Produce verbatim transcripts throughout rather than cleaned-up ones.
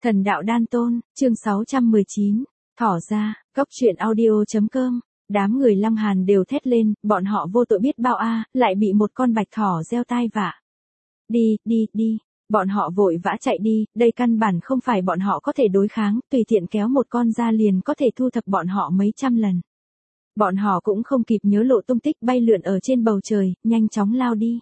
Thần đạo đan tôn, chương sáu trăm mười chín, thỏ ra, góc truyện audio.com, đám người Lăng Hàn đều thét lên, bọn họ vô tội biết bao a, lại bị một con bạch thỏ gieo tai vạ. Đi, đi, đi, bọn họ vội vã chạy đi, đây căn bản không phải bọn họ có thể đối kháng, tùy tiện kéo một con ra liền có thể thu thập bọn họ mấy trăm lần. Bọn họ cũng không kịp nhớ lộ tung tích, bay lượn ở trên bầu trời, nhanh chóng lao đi.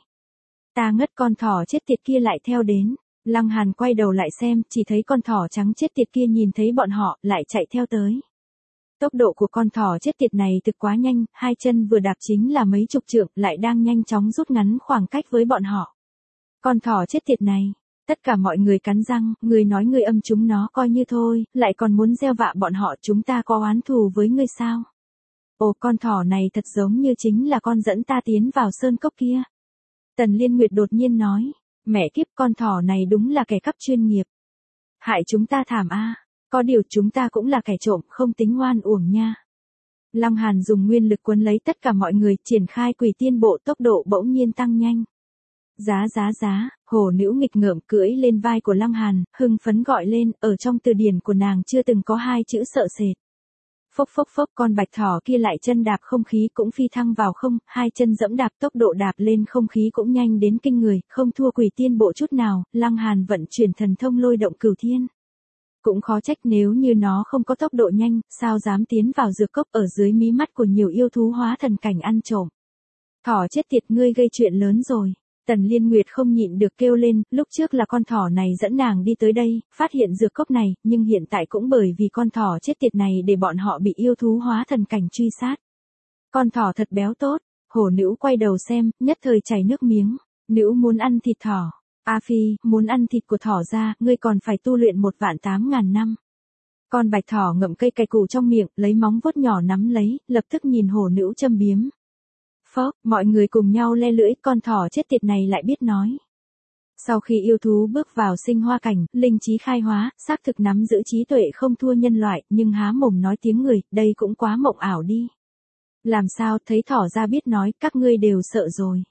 Ta ngất, con thỏ chết tiệt kia lại theo đến. Lăng Hàn quay đầu lại xem, chỉ thấy con thỏ trắng chết tiệt kia nhìn thấy bọn họ, lại chạy theo tới. Tốc độ của con thỏ chết tiệt này thực quá nhanh, hai chân vừa đạp chính là mấy chục trượng, lại đang nhanh chóng rút ngắn khoảng cách với bọn họ. Con thỏ chết tiệt này, tất cả mọi người cắn răng, người nói người âm chúng nó coi như thôi, lại còn muốn gieo vạ bọn họ, chúng ta có oán thù với ngươi sao? Ồ, con thỏ này thật giống như chính là con dẫn ta tiến vào sơn cốc kia. Tần Liên Nguyệt đột nhiên nói. Mẹ kiếp, con thỏ này đúng là kẻ cắp chuyên nghiệp. Hại chúng ta thảm a, có điều chúng ta cũng là kẻ trộm, không tính oan uổng nha. Lăng Hàn dùng nguyên lực quấn lấy tất cả mọi người, triển khai quỷ tiên bộ, tốc độ bỗng nhiên tăng nhanh. Giá giá giá, hổ nữ nghịch ngợm cưỡi lên vai của Lăng Hàn, hưng phấn gọi lên, ở trong từ điển của nàng chưa từng có hai chữ sợ sệt. Phốc phốc phốc, con bạch thỏ kia lại chân đạp không khí cũng phi thăng vào không, hai chân dẫm đạp, tốc độ đạp lên không khí cũng nhanh đến kinh người, không thua quỷ tiên bộ chút nào. Lăng Hàn vận chuyển thần thông lôi động cửu thiên. Cũng khó trách, nếu như nó không có tốc độ nhanh, sao dám tiến vào dược cốc ở dưới mí mắt của nhiều yêu thú hóa thần cảnh ăn trộm. Thỏ chết tiệt, ngươi gây chuyện lớn rồi. Tần Liên Nguyệt không nhịn được kêu lên, lúc trước là con thỏ này dẫn nàng đi tới đây, phát hiện dược cốc này, nhưng hiện tại cũng bởi vì con thỏ chết tiệt này để bọn họ bị yêu thú hóa thần cảnh truy sát. Con thỏ thật béo tốt, hổ nữ quay đầu xem, nhất thời chảy nước miếng, nữ muốn ăn thịt thỏ. A Phi, muốn ăn thịt của thỏ ra, ngươi còn phải tu luyện một vạn tám ngàn năm. Con bạch thỏ ngậm cây cày củ trong miệng, lấy móng vuốt nhỏ nắm lấy, lập tức nhìn hổ nữ châm biếm. Phốc, mọi người cùng nhau le lưỡi, con thỏ chết tiệt này lại biết nói. Sau khi yêu thú bước vào sinh hoa cảnh, linh trí khai hóa, xác thực nắm giữ trí tuệ không thua nhân loại, nhưng há mồm nói tiếng người, đây cũng quá mộng ảo đi. Làm sao, thấy thỏ ra biết nói, các ngươi đều sợ rồi.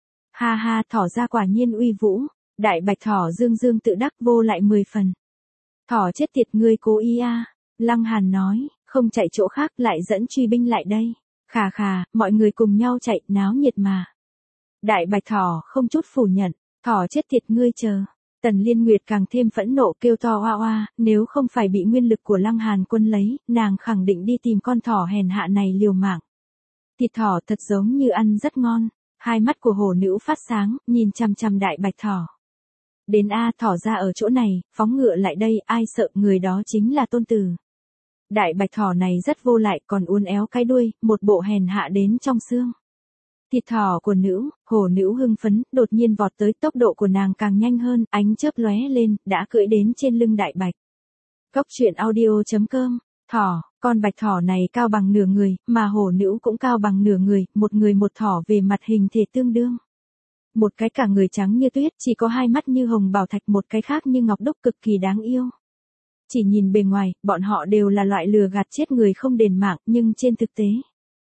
Ha ha, thỏ ra quả nhiên uy vũ, đại bạch thỏ dương dương tự đắc vô lại mười phần. Thỏ chết tiệt, ngươi cố ý a. Lăng Hàn nói, không chạy chỗ khác, lại dẫn truy binh lại đây. Khà khà, mọi người cùng nhau chạy, náo nhiệt mà. Đại bạch thỏ không chút phủ nhận, thỏ chết tiệt, ngươi chờ. Tần Liên Nguyệt càng thêm phẫn nộ kêu to oa oa, nếu không phải bị nguyên lực của Lăng Hàn quân lấy, nàng khẳng định đi tìm con thỏ hèn hạ này liều mạng. Thịt thỏ thật giống như ăn rất ngon, hai mắt của hổ nữ phát sáng, nhìn chằm chằm đại bạch thỏ. Đến a, thỏ ra ở chỗ này, phóng ngựa lại đây, ai sợ, người đó chính là tôn tử. Đại bạch thỏ này rất vô lại, còn uốn éo cái đuôi, một bộ hèn hạ đến trong xương. Thịt thỏ của nữ, hổ nữ hưng phấn, đột nhiên vọt tới, tốc độ của nàng càng nhanh hơn, ánh chớp lóe lên, đã cưỡi đến trên lưng đại bạch. Góc truyện audio.com, thỏ, con bạch thỏ này cao bằng nửa người, mà hổ nữ cũng cao bằng nửa người, một người một thỏ về mặt hình thể tương đương. Một cái cả người trắng như tuyết, chỉ có hai mắt như hồng bảo thạch, một cái khác như ngọc đúc, cực kỳ đáng yêu. Chỉ nhìn bề ngoài, bọn họ đều là loại lừa gạt chết người không đền mạng, nhưng trên thực tế.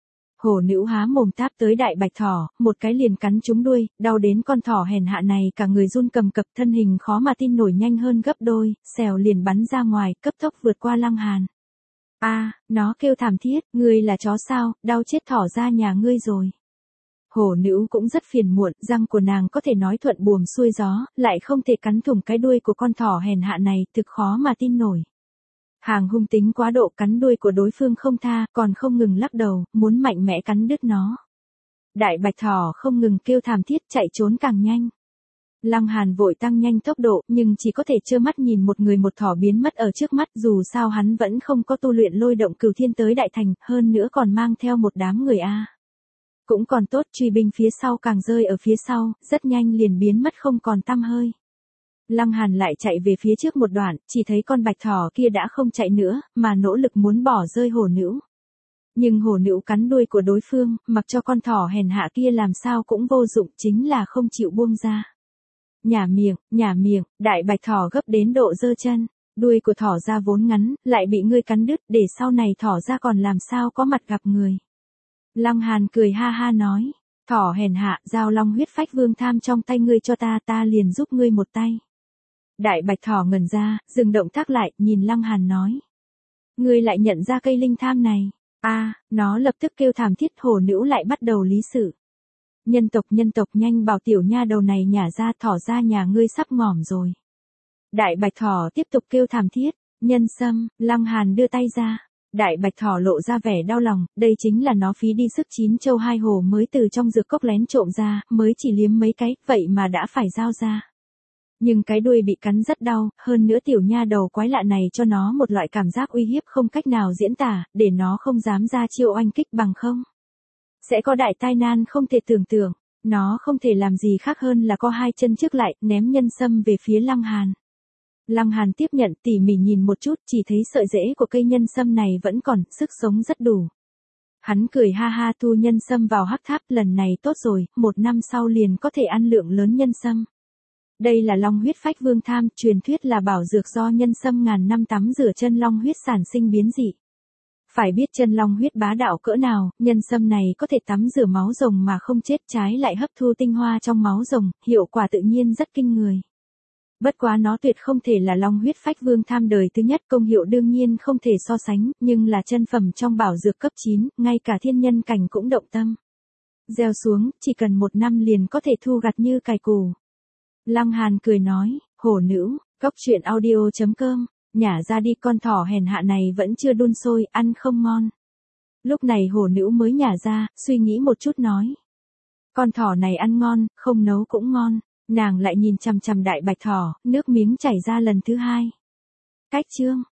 Hổ nữ há mồm táp tới đại bạch thỏ, một cái liền cắn trúng đuôi, đau đến con thỏ hèn hạ này cả người run cầm cập, thân hình khó mà tin nổi nhanh hơn gấp đôi, xèo liền bắn ra ngoài, cấp tốc vượt qua Lăng Hàn. A, nó kêu thảm thiết, ngươi là chó sao, đau chết thỏ ra nhà ngươi rồi. Hổ nữ cũng rất phiền muộn, răng của nàng có thể nói thuận buồm xuôi gió, lại không thể cắn thủng cái đuôi của con thỏ hèn hạ này, thực khó mà tin nổi. Hàng hung tính quá độ, cắn đuôi của đối phương không tha, còn không ngừng lắc đầu, muốn mạnh mẽ cắn đứt nó. Đại bạch thỏ không ngừng kêu thảm thiết, chạy trốn càng nhanh. Lăng Hàn vội tăng nhanh tốc độ, nhưng chỉ có thể trơ mắt nhìn một người một thỏ biến mất ở trước mắt, dù sao hắn vẫn không có tu luyện lôi động cửu thiên tới đại thành, hơn nữa còn mang theo một đám người a. Cũng còn tốt, truy binh phía sau càng rơi ở phía sau, rất nhanh liền biến mất không còn tăm hơi. Lăng Hàn lại chạy về phía trước một đoạn, chỉ thấy con bạch thỏ kia đã không chạy nữa, mà nỗ lực muốn bỏ rơi hổ nữ. Nhưng hổ nữ cắn đuôi của đối phương, mặc cho con thỏ hèn hạ kia làm sao cũng vô dụng, chính là không chịu buông ra. Nhả miệng, nhả miệng, đại bạch thỏ gấp đến độ giơ chân, đuôi của thỏ ra vốn ngắn, lại bị ngươi cắn đứt, để sau này thỏ ra còn làm sao có mặt gặp người. Lăng Hàn cười ha ha nói, thỏ hèn hạ, giao long huyết phách vương tham trong tay ngươi cho ta, ta liền giúp ngươi một tay. Đại bạch thỏ ngẩn ra, dừng động tác lại, nhìn Lăng Hàn nói. Ngươi lại nhận ra cây linh tham này. A, nó lập tức kêu thảm thiết, hổ nữ lại bắt đầu lý sự. Nhân tộc nhân tộc nhanh bảo tiểu nha đầu này nhả ra, thỏ ra nhà ngươi sắp ngỏm rồi. Đại bạch thỏ tiếp tục kêu thảm thiết, nhân sâm, Lăng Hàn đưa tay ra. Đại bạch thỏ lộ ra vẻ đau lòng, đây chính là nó phí đi sức chín châu hai hồ mới từ trong dược cốc lén trộm ra, mới chỉ liếm mấy cái, vậy mà đã phải giao ra. Nhưng cái đuôi bị cắn rất đau, hơn nữa tiểu nha đầu quái lạ này cho nó một loại cảm giác uy hiếp không cách nào diễn tả, để nó không dám ra chiêu oanh kích, bằng không sẽ có đại tai nan không thể tưởng tượng. Nó không thể làm gì khác hơn là co hai chân trước lại, ném nhân sâm về phía Lăng Hàn. Lăng Hàn tiếp nhận, tỉ mỉ nhìn một chút, chỉ thấy sợi rễ của cây nhân sâm này vẫn còn, sức sống rất đủ. Hắn cười ha ha, thu nhân sâm vào hắc tháp, lần này tốt rồi, một năm sau liền có thể ăn lượng lớn nhân sâm. Đây là long huyết phách vương tham, truyền thuyết là bảo dược do nhân sâm ngàn năm tắm rửa chân long huyết sản sinh biến dị. Phải biết chân long huyết bá đạo cỡ nào, nhân sâm này có thể tắm rửa máu rồng mà không chết, trái lại hấp thu tinh hoa trong máu rồng, hiệu quả tự nhiên rất kinh người. Bất quá nó tuyệt không thể là long huyết phách vương tham đời thứ nhất, công hiệu đương nhiên không thể so sánh, nhưng là chân phẩm trong bảo dược cấp chín, ngay cả thiên nhân cảnh cũng động tâm. Gieo xuống, chỉ cần một năm liền có thể thu gặt như cải củ. Lăng Hàn cười nói, hổ nữ, cóc truyện audio chấm com, nhả ra đi, con thỏ hèn hạ này vẫn chưa đun sôi, ăn không ngon. Lúc này hổ nữ mới nhả ra, suy nghĩ một chút nói. Con thỏ này ăn ngon, không nấu cũng ngon. Nàng lại nhìn chằm chằm đại bạch thỏ, nước miếng chảy ra lần thứ hai. Cách chương.